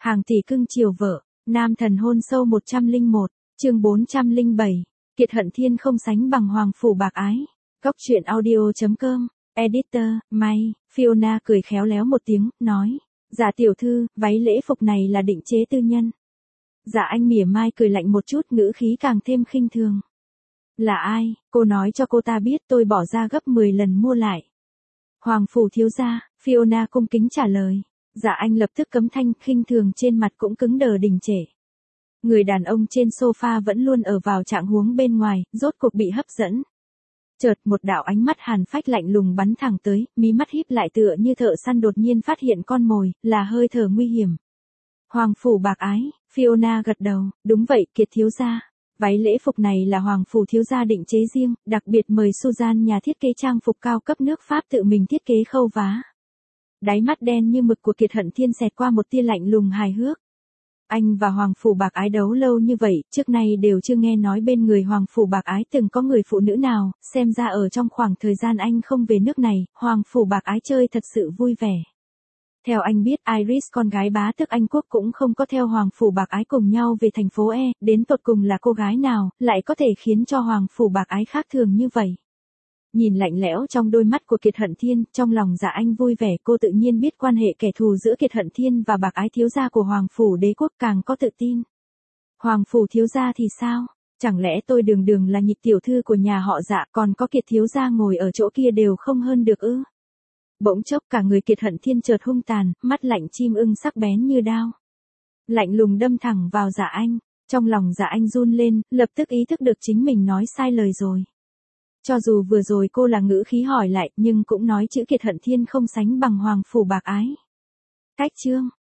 Hàng tỷ cưng chiều vợ, nam thần hôn sâu 101, chương 407, Kiệt Hận Thiên không sánh bằng Hoàng Phủ Bạc Ái. Góc truyện audio.com, Editor, May, Fiona cười khéo léo một tiếng, nói, dạ tiểu thư, váy lễ phục này là định chế tư nhân. Dạ anh mỉa mai cười lạnh một chút, ngữ khí càng thêm khinh thường. Là ai, cô nói cho cô ta biết tôi bỏ ra gấp 10 lần mua lại. Hoàng Phủ thiếu gia, Fiona cung kính trả lời. Dạ anh lập tức cấm thanh, khinh thường trên mặt cũng cứng đờ đình trệ. Người đàn ông trên sofa vẫn luôn ở vào trạng huống bên ngoài, rốt cuộc bị hấp dẫn. Chợt một đạo ánh mắt hàn phách lạnh lùng bắn thẳng tới, mí mắt híp lại tựa như thợ săn đột nhiên phát hiện con mồi, là hơi thở nguy hiểm. Hoàng Phủ Bạc Ái, Fiona gật đầu, đúng vậy Kiệt thiếu gia. Váy lễ phục này là Hoàng Phủ thiếu gia định chế riêng, đặc biệt mời Suzanne nhà thiết kế trang phục cao cấp nước Pháp tự mình thiết kế khâu vá. Đáy mắt đen như mực của Kiệt Hận Thiên xẹt qua một tia lạnh lùng hài hước. Anh và Hoàng Phủ Bạc Ái đấu lâu như vậy, trước nay đều chưa nghe nói bên người Hoàng Phủ Bạc Ái từng có người phụ nữ nào, xem ra ở trong khoảng thời gian anh không về nước này, Hoàng Phủ Bạc Ái chơi thật sự vui vẻ. Theo anh biết, Iris con gái bá tước Anh Quốc cũng không có theo Hoàng Phủ Bạc Ái cùng nhau về thành phố E, đến tột cùng là cô gái nào, lại có thể khiến cho Hoàng Phủ Bạc Ái khác thường như vậy. Nhìn lạnh lẽo trong đôi mắt của Kiệt Hận Thiên, trong lòng dạ anh vui vẻ, cô tự nhiên biết quan hệ kẻ thù giữa Kiệt Hận Thiên và Bạc Ái thiếu gia của Hoàng Phủ đế quốc, càng có tự tin. Hoàng Phủ thiếu gia thì sao? Chẳng lẽ tôi đường đường là nhị tiểu thư của nhà họ Dạ, còn có Kiệt thiếu gia ngồi ở chỗ kia đều không hơn được ư? Bỗng chốc cả người Kiệt Hận Thiên chợt hung tàn, mắt lạnh chim ưng sắc bén như đao. Lạnh lùng đâm thẳng vào dạ anh, trong lòng dạ anh run lên, lập tức ý thức được chính mình nói sai lời rồi. Cho dù vừa rồi cô là ngữ khí hỏi lại, nhưng cũng nói chữ Kiệt Hận Thiên không sánh bằng Hoàng Phủ Bạc Ái. Cách chương,